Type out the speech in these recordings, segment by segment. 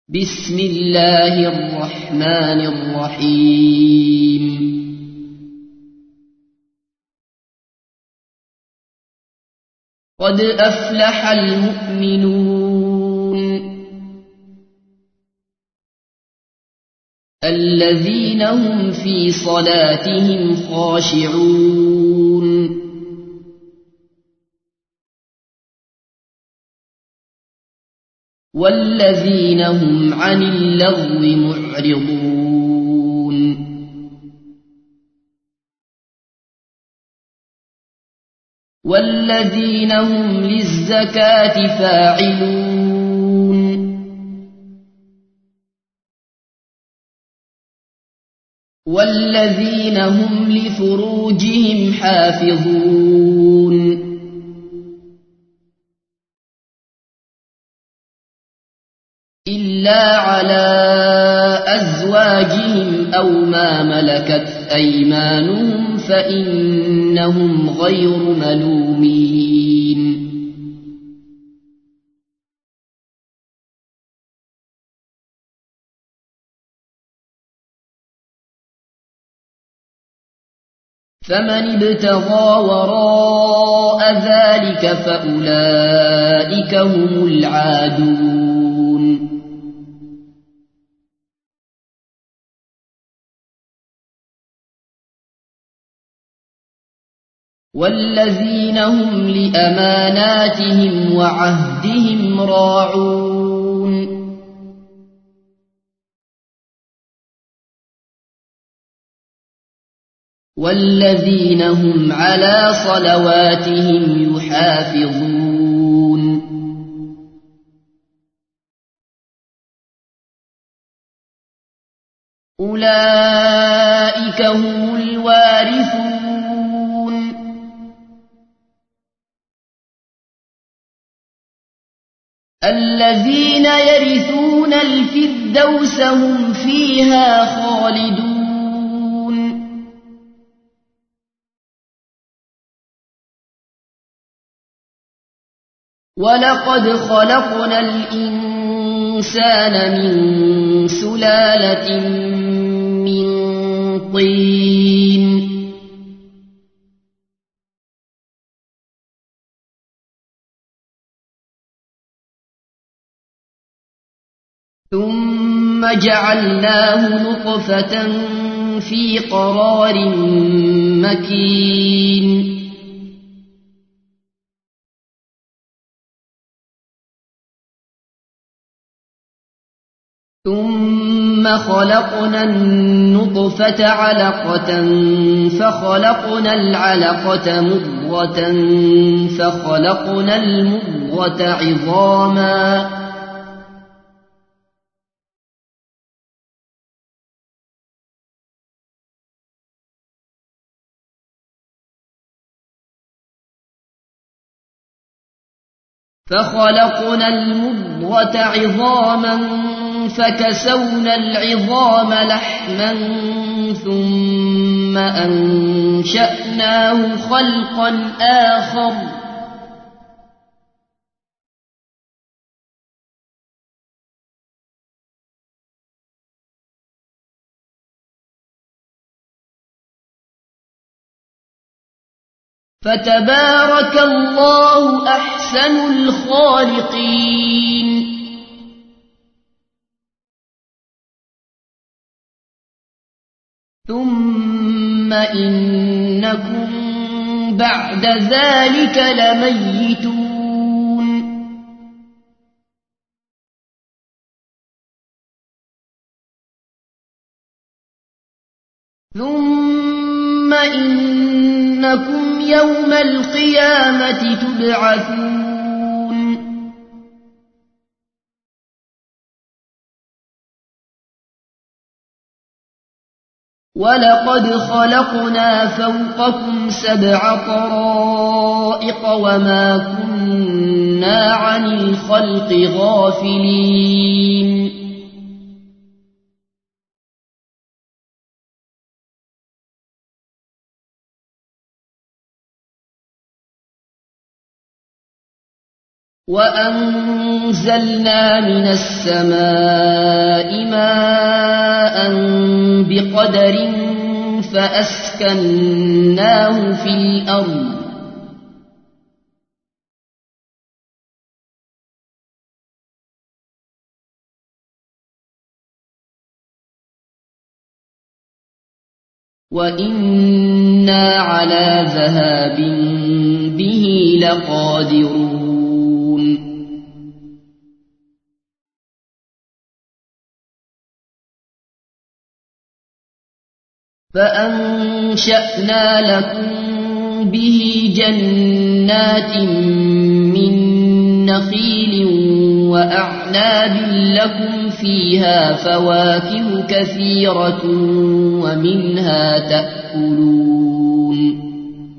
بسم الله الرحمن الرحيم قد أفلح المؤمنون الذين هم في صلاتهم خاشعون والذين هم عن اللغو معرضون والذين هم للزكاة فاعلون والذين هم لفروجهم حافظون إلا على أزواجهم أو ما ملكت أيمانهم فإنهم غير ملومين فمن ابتغى وراء ذلك فأولئك هم العادون والذين هم لأماناتهم وعهدهم راعون والذين هم على صلواتهم يحافظون أولئك هم الوارثون الذين يرثون الفردوس هم فيها خالدون ولقد خلقنا الإنسان من سلالة من طين ثم جعلناه نطفة في قرار مكين ثم خلقنا النطفة علقة فخلقنا العلقة مضغة فخلقنا المضغة عظاما فكسونا العظام لحما ثم أنشأناه خلقا آخر فتبارك الله أحسن الخالقين ثم إنكم بعد ذلك لميتون ثم إنكم يوم القيامة تبعثون ولقد خلقنا فوقكم 7 طرائق وما كنا عن الخلق غافلين وأنزلنا من السماء ماء بقدر فأسكناه في الأرض وإنا على ذهاب به لقادرون فأنشأنا لكم به جنات من نخيل وأعناب لكم فيها فواكه كثيرة ومنها تأكلون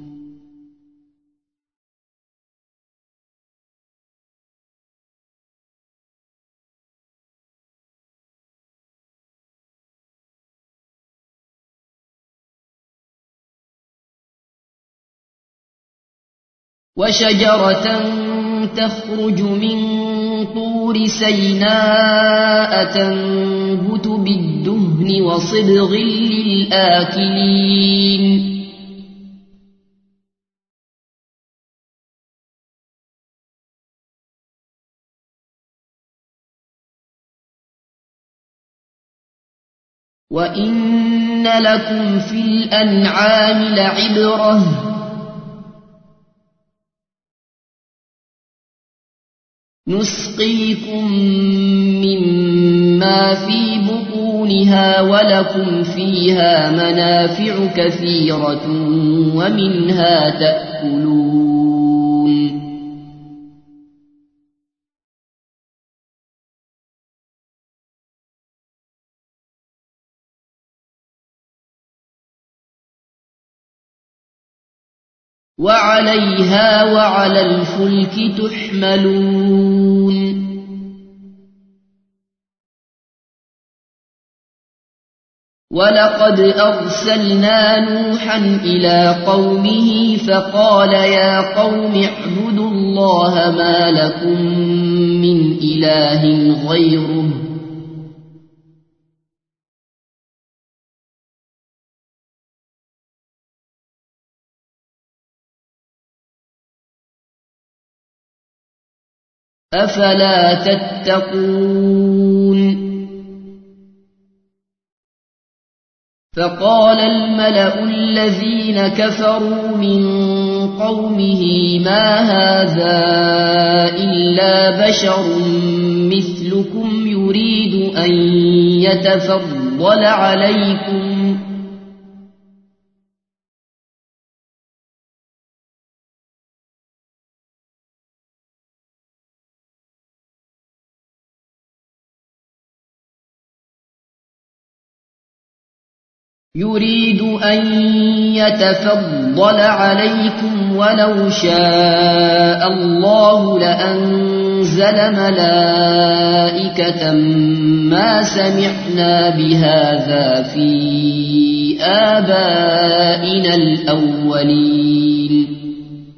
وشجرة تخرج من طور سيناء تنبت بالدهن وصبغ للآكلين وإن لكم في الأنعام لعبرة نسقيكم مما في بطونها ولكم فيها منافع كثيرة ومنها تأكلون وعليها وعلى الفلك تحملون ولقد أرسلنا نوحا إلى قومه فقال يا قوم اعبدوا الله ما لكم من إله غيره أفلا تتقون فقال الملأ الذين كفروا من قومه ما هذا إلا بشر مثلكم يريد أن يتفضل عليكم ولو شاء الله لأنزل ملائكة ما سمعنا بهذا في آبائنا الأولين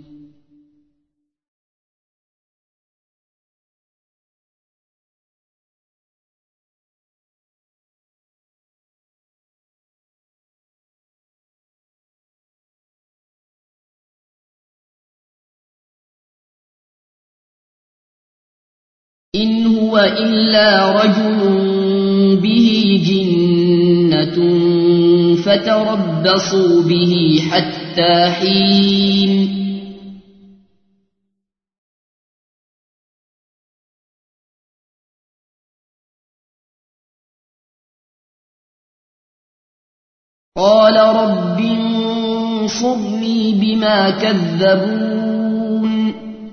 إن هو إلا رجل به جنة فتربصوا به حتى حين قال رب انصرني بما كذبون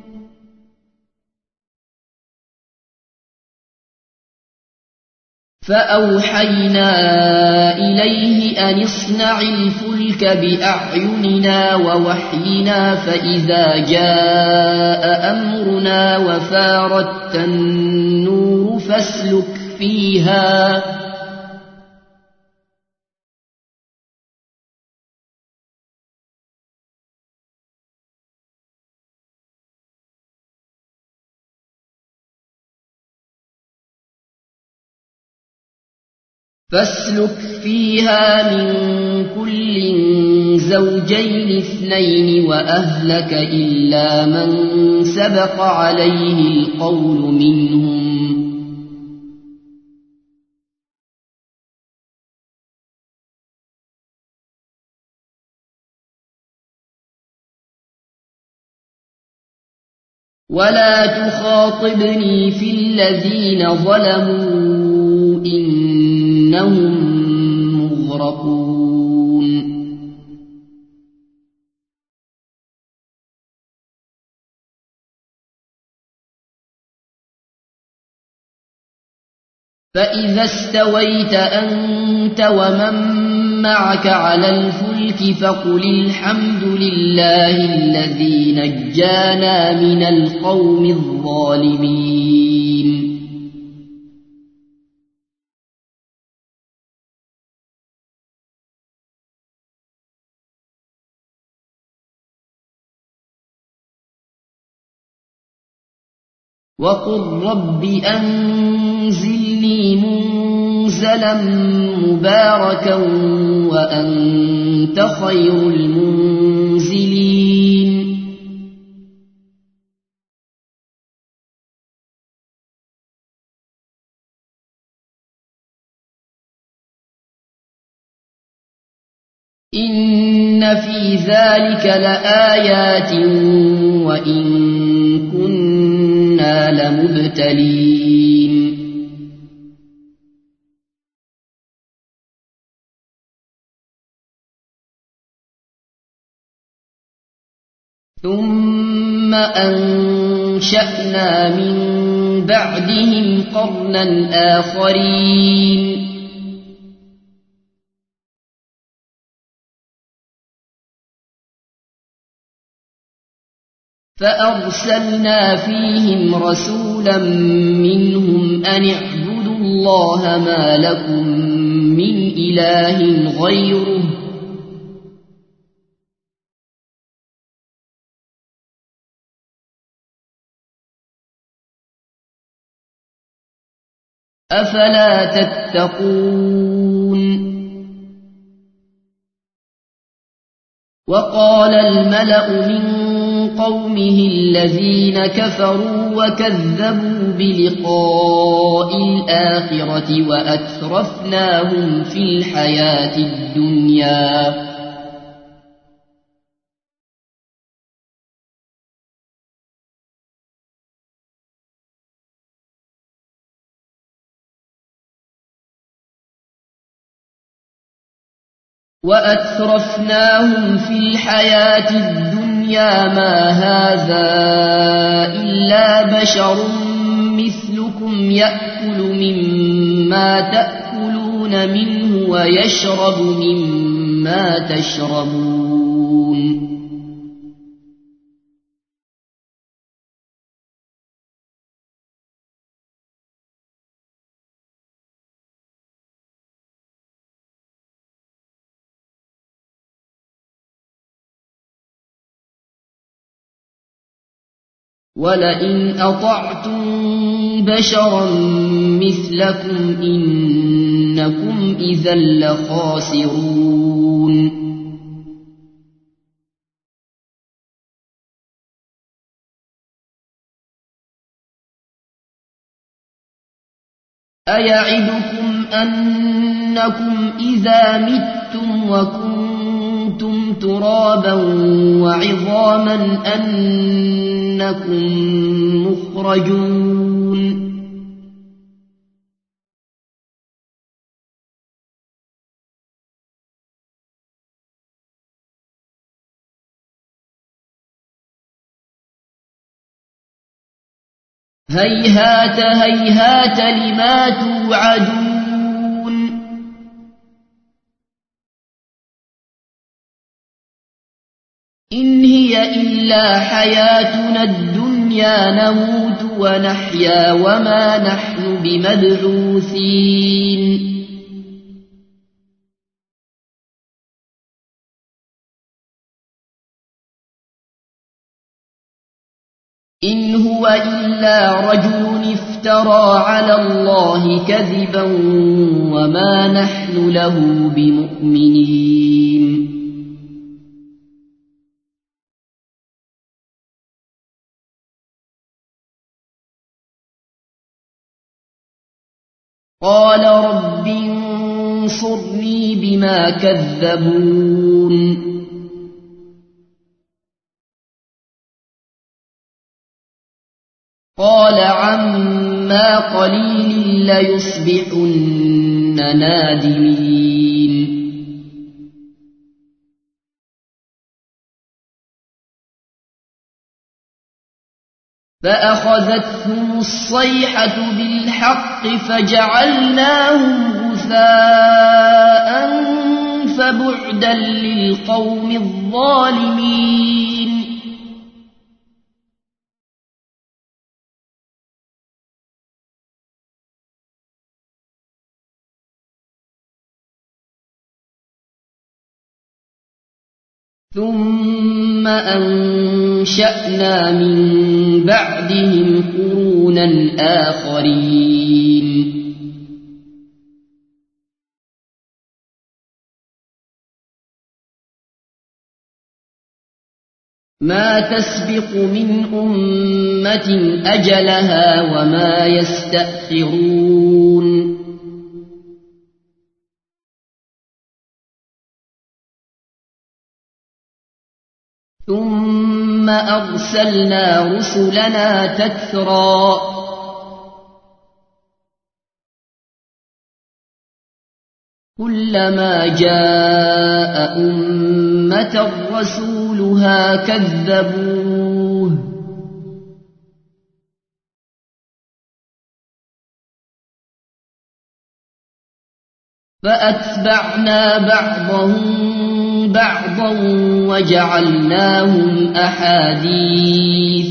فأوحينا إليه أن اصنع الفلك بأعيننا ووحينا فإذا جاء أمرنا وفارت النور فاسلك فيها فاسلك فيها من كل زوجين اثنين وأهلك إلا من سبق عليه القول منهم ولا تخاطبني في الذين ظلموا إنهم مغرقون فإذا استويت أنت ومن معك على الفلك فقل الحمد لله الذي نجانا من القوم الظالمين وقل رب أنزلني منزلا مباركا وأنت خير المنزلين إن في ذلك لآيات وإن كنا لمبتلين ثم أنشأنا من بعدهم قرنا آخرين فأرسلنا فيهم رسولا منهم أن اعبدوا الله ما لكم من إله غيره أفلا تتقون وقال الملأ من قومه الذين كفروا وكذبوا بلقاء الآخرة وأترفناهم في الحياة الدنيا ما هذا إلا بشر مثلكم يأكل مما تأكلون منه ويشرب مما تشربون ولئن أطعتم بشرا مثلكم إنكم إذا لخاسرون أيعدكم أنكم إذا متم وكنتم ترابا وعظاما أنكم مخرجون هيهات هيهات لما توعدون إن هي إلا حياتنا الدنيا نموت ونحيا وما نحن بمبعوثين إن هو هو إلا رجل افترى على الله كذبا وما نحن له بمؤمنين. قال رب انصرني بما كذبون. قال عما قليل ليصبحن نادمين. فأخذتهم الصيحة بالحق فجعلناهم غثاء فبعدا للقوم الظالمين. ثم أنشأنا من بعدهم قرونا آخرين. ما تسبق من أمة أجلها وما يستأخرون. ثم أرسلنا رسلنا تترى كلما جاء أمة رسولها كذبوه فأتبعنا بعضهم بعضا وجعلناهم أحاديث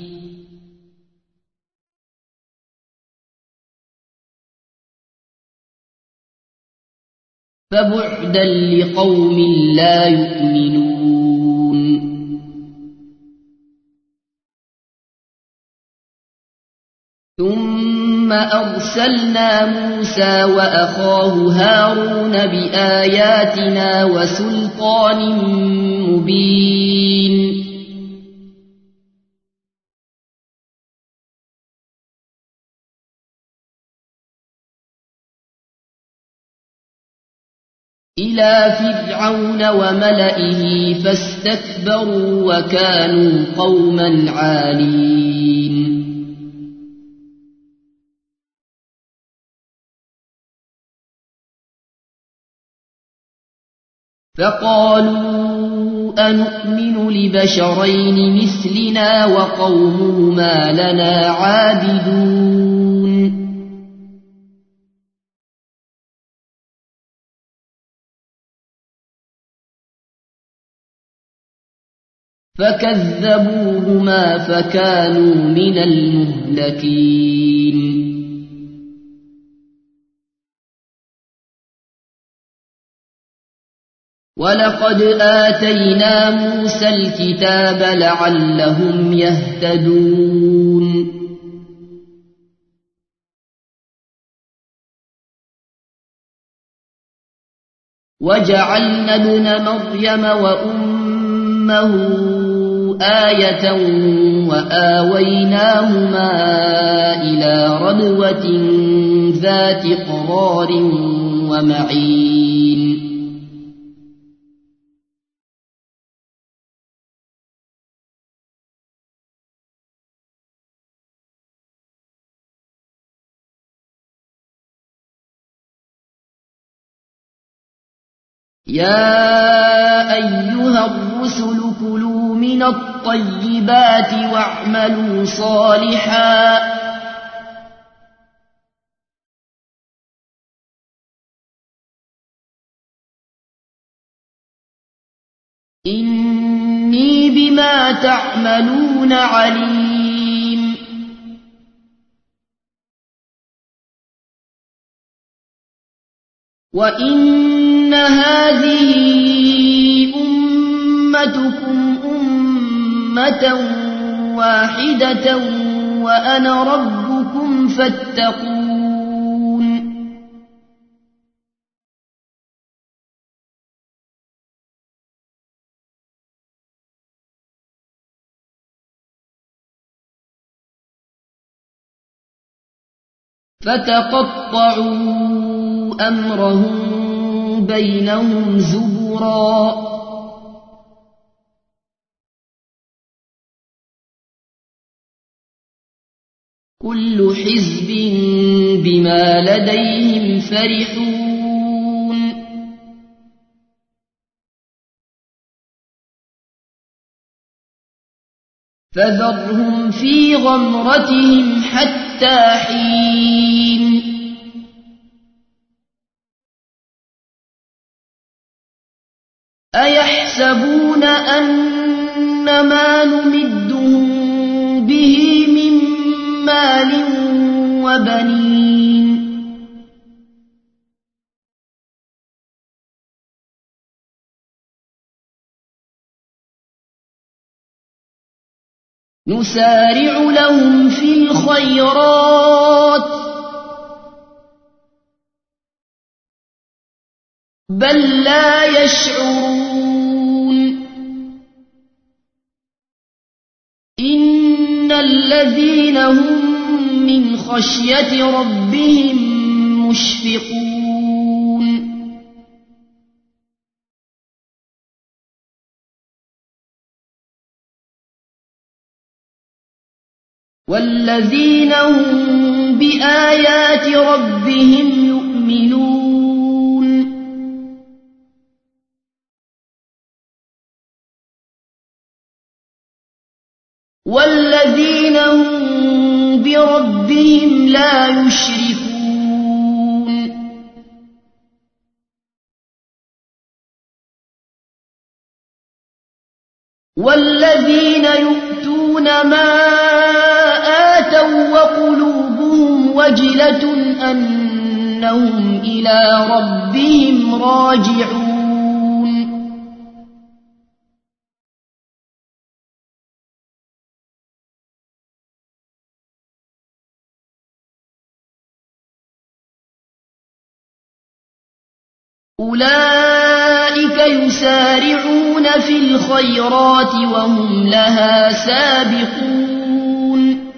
فبعدا لقوم لا يؤمنون. ثم أرسلنا موسى وأخاه هارون بآياتنا وسلطان مبين إلى فرعون وملئه فاستكبروا وكانوا قوما عالين. فقالوا أنؤمن لبشرين مثلنا وقومهما لنا عابدون. فكذبوهما فكانوا من المهلكين. ولقد آتينا موسى الكتاب لعلهم يهتدون. وجعلنا ابن مريم وأمه آية وآويناهما إلى ربوة ذات قرار ومعين. يا أيها الرسل كلوا من الطيبات واعملوا صالحا إني بما تعملون عليم. وإن هذه أمتكم أمة واحدة وأنا ربكم فاتقون فتقطعوا أمرهم بينهم زبرا كل حزب بما لديهم فرحون فذرهم في غمرتهم حتى حين أيحسبون أن ما نمدهم به من مال وبنين نسارع لهم في الخيرات بل لا يشعرون إن الذين هم من خشية ربهم مشفقون والذين هم بآيات ربهم يؤمنون والذين هم بربهم لا يشركون والذين يؤتون ما آتوا وقلوبهم وجلة أنهم إلى ربهم راجعون أولئك يسارعون في الخيرات وهم لها سابقون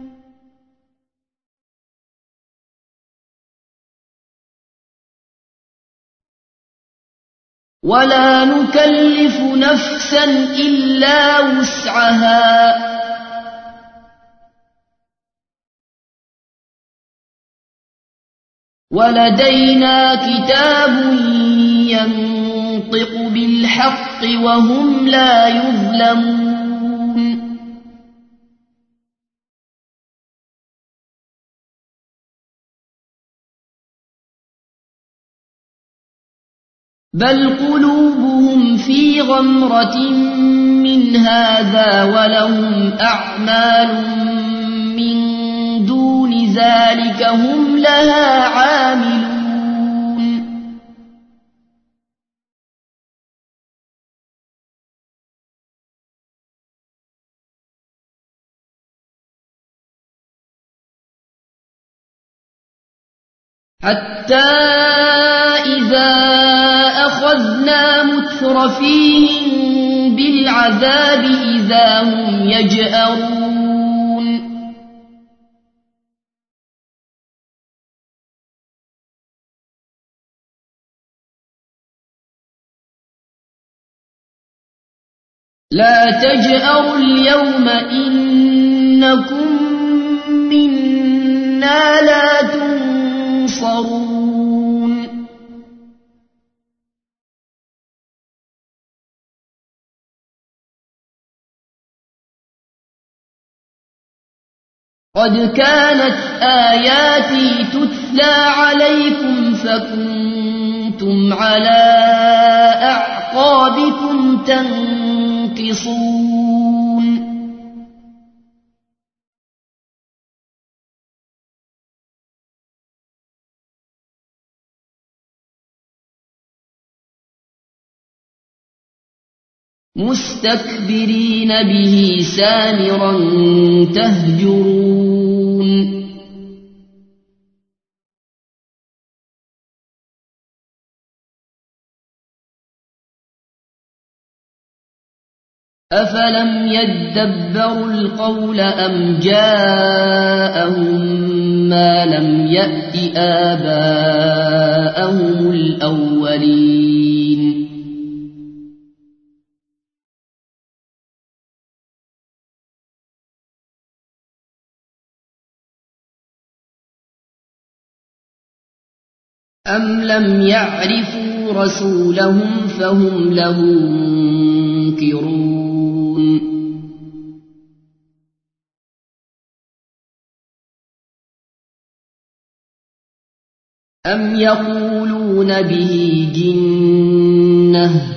ولا نكلف نفسا إلا وسعها ولدينا كتاب ينطق بالحق وهم لا يظلمون بل قلوبهم في غمرة من هذا ولهم أعمال من دون ذلك هم لها عاملون حتى إذا أخذنا مترفيهم بالعذاب إذا هم يجأرون لا تجأروا اليوم إنكم منا لا تنصرون قد كانت آياتي تتلى عليكم فكنتم على أعقابكم تنكصون مستكبرين به سامرا تهجرون أفلم يدبروا القول أم جاءهم ما لم يأت آباءهم الأولين أم لم يعرفوا رسولهم فهم له منكرون أم يقولون به جنة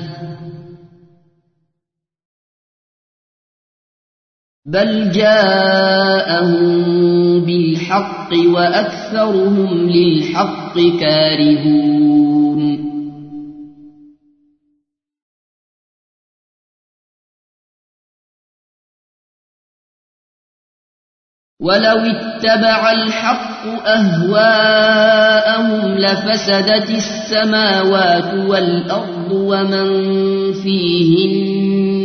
بل جاءهم بالحق وأكثرهم للحق كارهون ولو اتبع الحق أهواءهم لفسدت السماوات والأرض ومن فيهن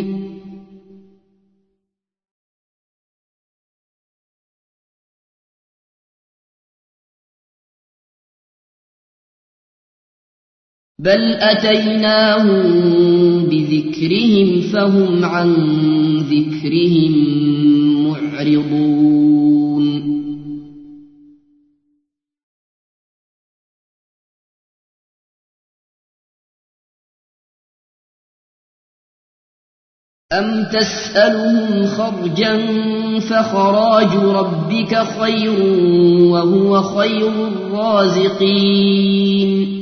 بل أتيناهم بذكرهم فهم عن ذكرهم معرضون أم تسألهم خرجا فخراج ربك خير وهو خير الرازقين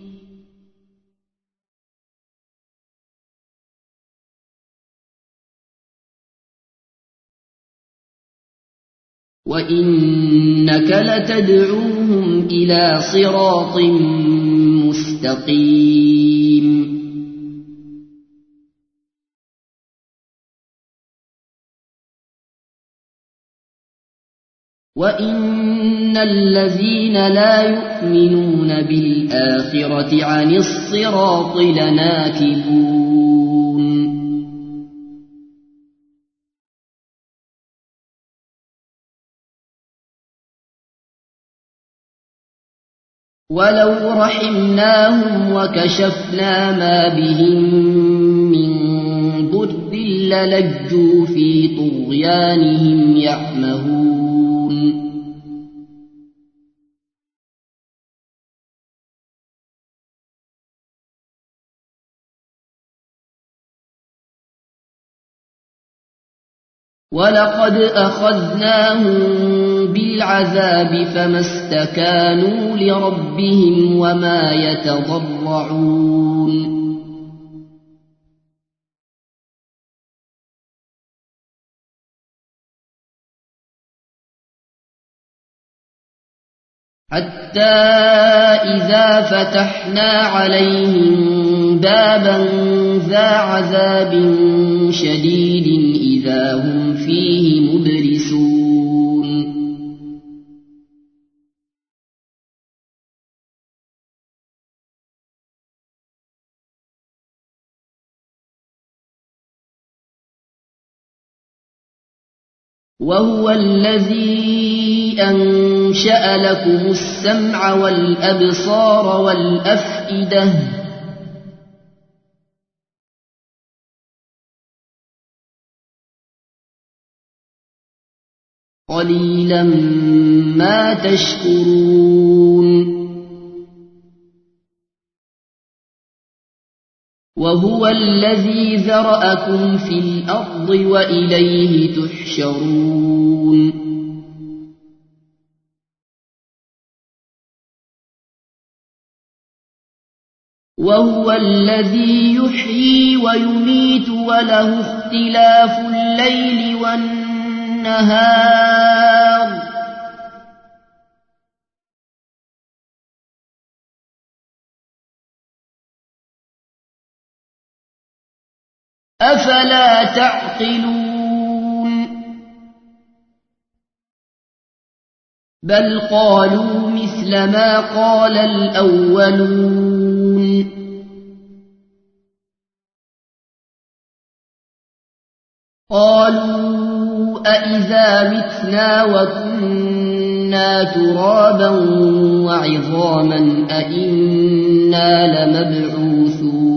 وإنك لتدعوهم إلى صراط مستقيم وإن الذين لا يؤمنون بالآخرة عن الصراط لناكبون ولو رحمناهم وكشفنا ما بهم من ضر للجوا في طغيانهم يعمهون ولقد أخذناهم بالعذاب فما استكانوا لربهم وما يتضرعون حتى إذا فتحنا عليهم بابا ذا عذاب شديد إذا هم فيه مبلسون وهو الذي أنشأ لكم السمع والأبصار والأفئدة قليلا ما تشكرون وهو الذي ذرأكم في الأرض وإليه تحشرون وهو الذي يحيي ويميت وله اختلاف الليل والنهار أفلا تعقلون بل قالوا مثل ما قال الأولون قالوا أإذا متنا وكنا ترابا وعظاما أإنا لمبعوثون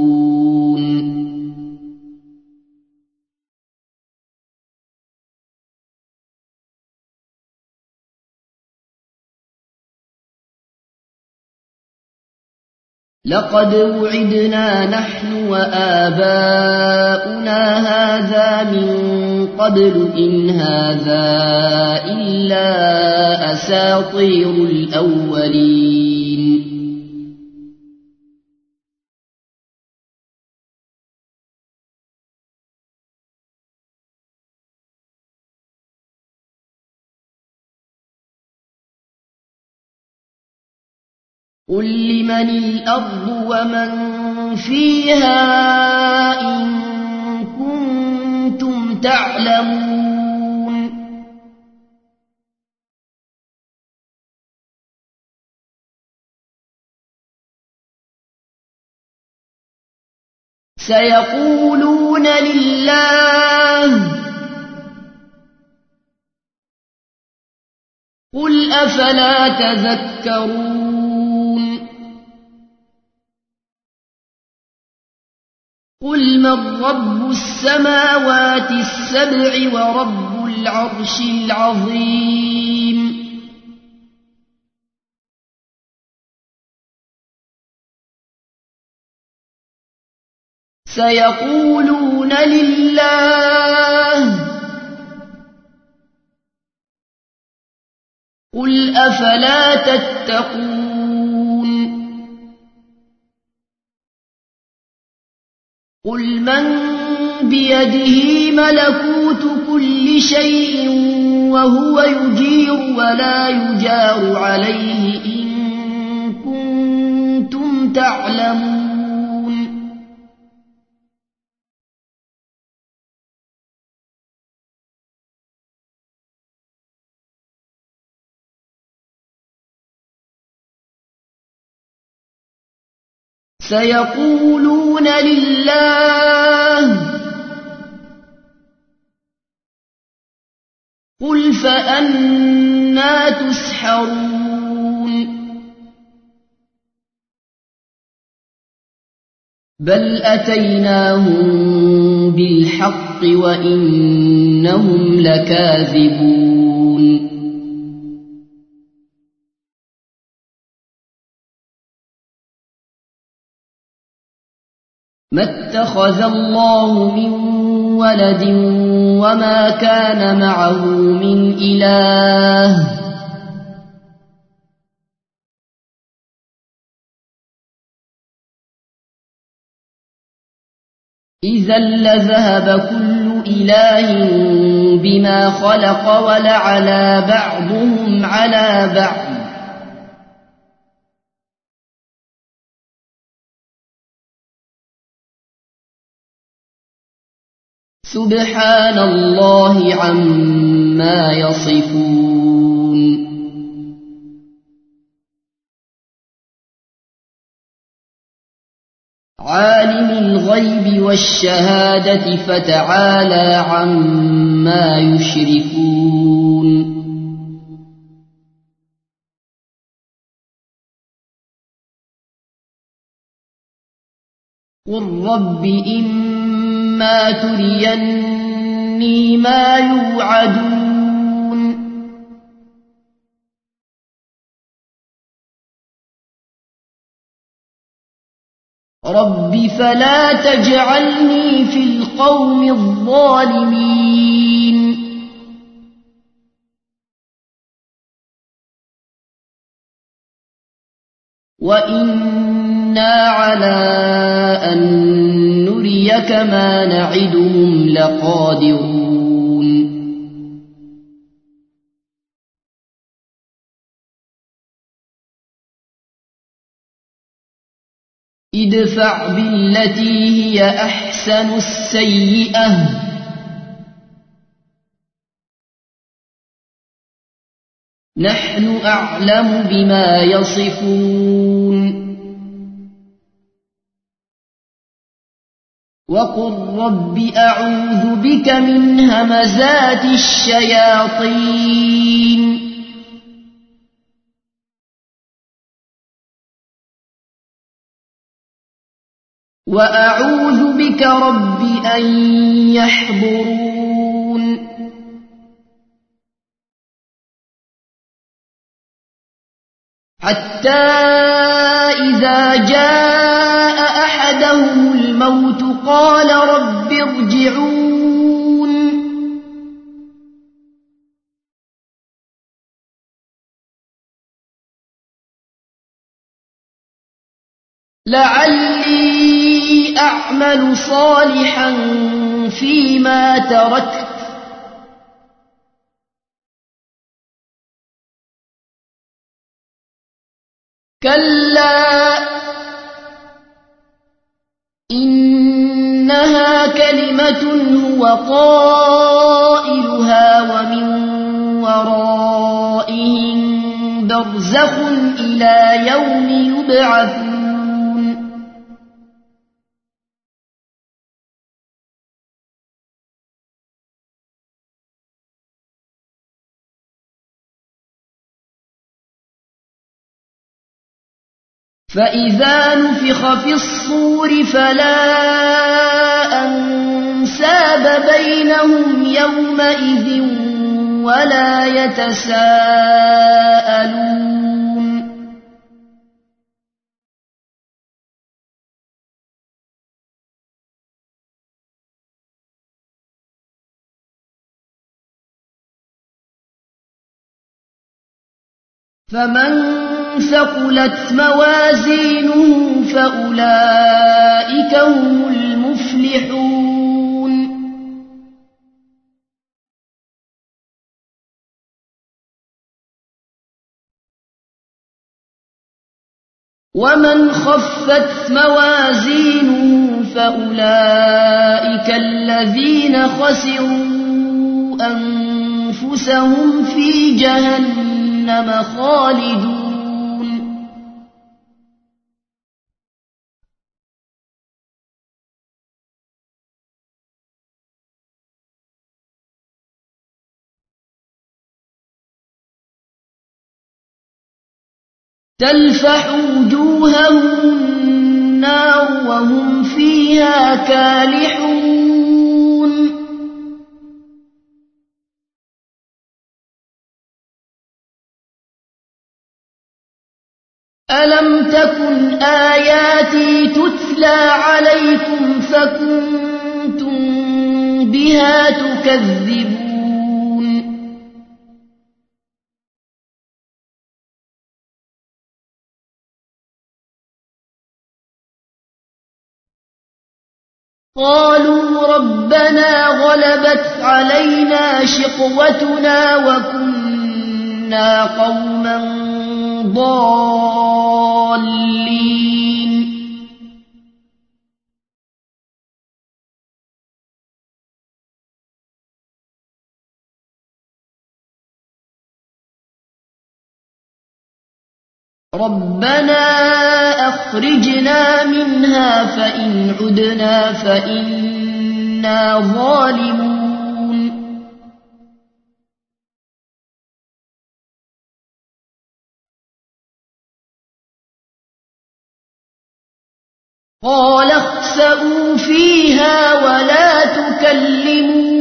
لقد وعدنا نحن وآباؤنا هذا من قبل إن هذا إلا أساطير الأولين قل لمن الأرض ومن فيها إن كنتم تعلمون سيقولون لله قل أفلا تذكرون قل من رب السماوات السبع ورب العرش العظيم سيقولون لله قل أفلا تتقون قل من بيده ملكوت كل شيء وهو يجير ولا يجار عليه إن كنتم تعلمون سيقولون لله قل فأنى تسحرون بل أتيناهم بالحق وإنهم لكاذبون ما اتخذ الله من ولد وما كان معه من إله إذا لذهب كل إله بما خلق ولعلى بعضهم على بعض سبحان الله عما يصفون عالم الغيب والشهادة فتعالى عما يشركون قل رب إما تريني ما يوعدون رب فلا تجعلني في القوم الظالمين وإنا على أن نريك ما نعدهم لقادرون ادفع بالتي هي أحسن السيئة نحن أعلم بما يصفون وقل رب أعوذ بك من همزات الشياطين وأعوذ بك رب أن يحضرون حتى إذا جاء أحدهم الموت قال رب ارجعون لعلي أعمل صالحا فيما تركت كلا إنها كلمة هو قائلها ومن ورائهم برزخ إلى يوم يبعثون فإذا نفخ في الصور فلا أنساب بينهم يومئذ ولا يتساءلون فمن ثقلت موازينه فأولئك هم المفلحون ومن خفت موازينه فأولئك الذين خسروا أنفسهم في جهنم خالدون تلفح وجوههم النار وهم فيها كالحون ألم تكن آياتي تتلى عليكم فكنتم بها تكذبون قالوا ربنا غلبت علينا شقوتنا وكنا قوما ضالين ربنا أخرجنا منها فإن عدنا فإنا ظالمون قال اخسئوا فيها ولا تكلمون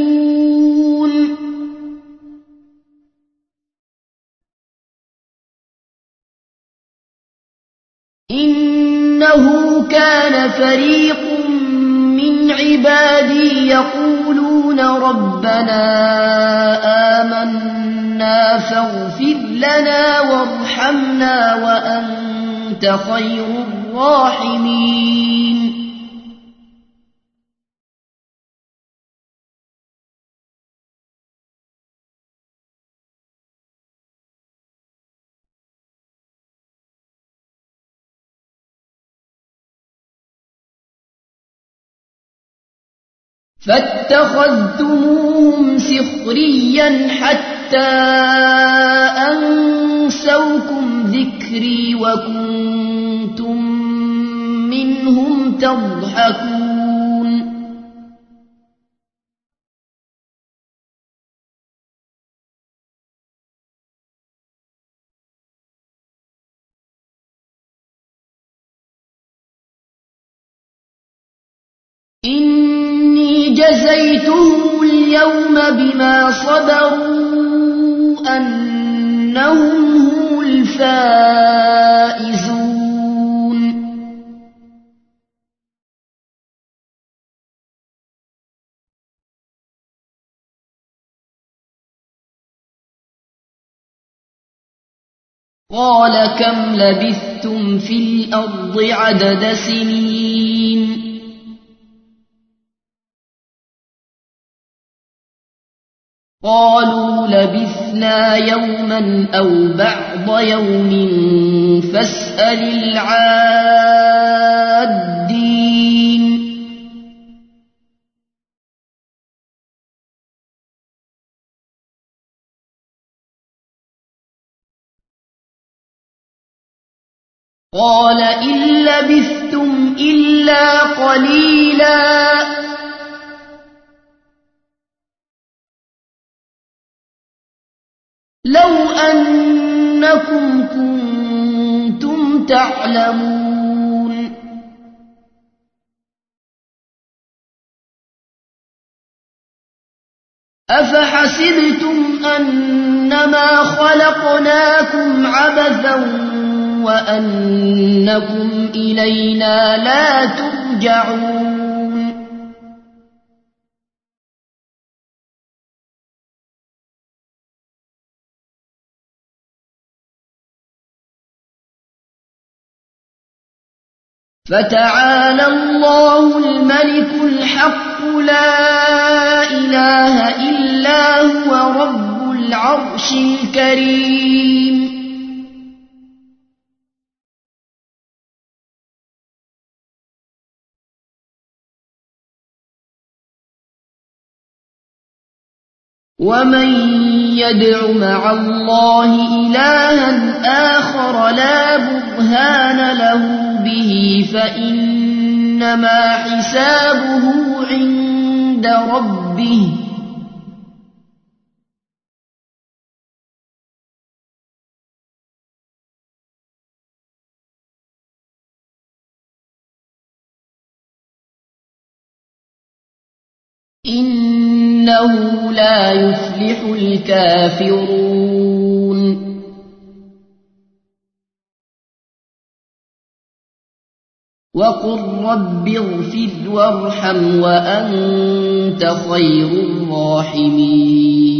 إنه كان فريق من عبادي يقولون ربنا آمنا فاغفر لنا وارحمنا وأنت خير الراحمين فاتخذتموهم سخريا حتى أنسوكم ذكري وكنتم منهم تضحكون جزيتهم اليوم بما صبروا أنهم هم الفائزون. قال كم لبثتم في الأرض عدد سنين قالوا لبثنا يوما أو بعض يوم فاسأل العادين. قال إن لبثتم إلا قليلا لو أنكم كنتم تعلمون. أفحسبتم أنما خلقناكم عبثا وأنكم إلينا لا ترجعون. فتعالى الله الملك الحق لا إله إلا هو رب العرش الكريم. ومن يدع مع الله إلها آخر لا برهان له به فإنما حسابه عند ربه إنه لا يفلح الكافرون. وقل رب اغفر وارحم وأنت خير الراحمين.